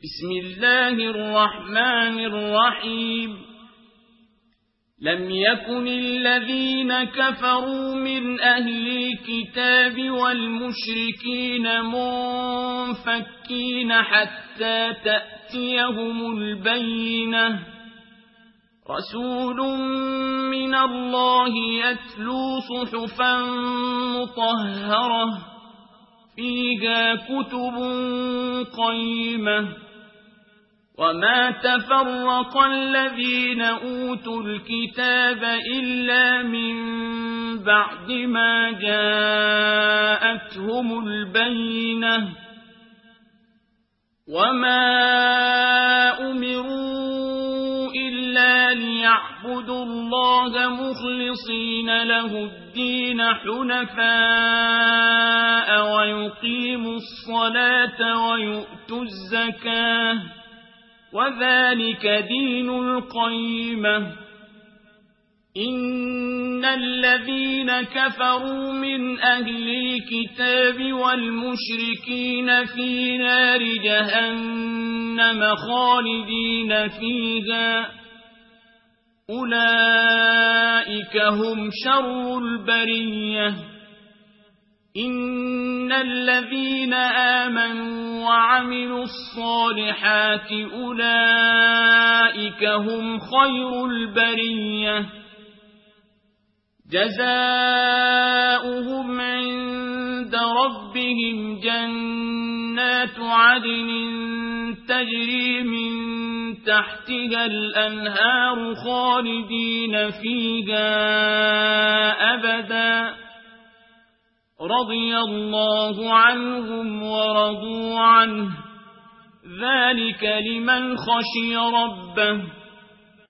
بسم الله الرحمن الرحيم لم يكن الذين كفروا من أهل الكتاب والمشركين منفكين حتى تأتيهم البينة رسول من الله يتلو صحفا مطهرة فيها كتب قيمة وما تفرق الذين أوتوا الكتاب إلا من بعد ما جاءتهم البينة وما أمروا إلا ليعبدوا الله مخلصين له الدين حنفاء ويقيموا الصلاة ويؤتوا الزكاة وذلك دين القيمة إن الذين كفروا من أهل الكتاب والمشركين في نار جهنم خالدين فيها أولئك هم شر البرية إن الذين آمنوا وعملوا الصالحات أولئك هم خير البرية جزاؤهم عند ربهم جنات عدن تجري من تحتها الأنهار خالدين فيها أبدا رضي الله عنهم ورضوا عنه ذلك لمن خشي ربه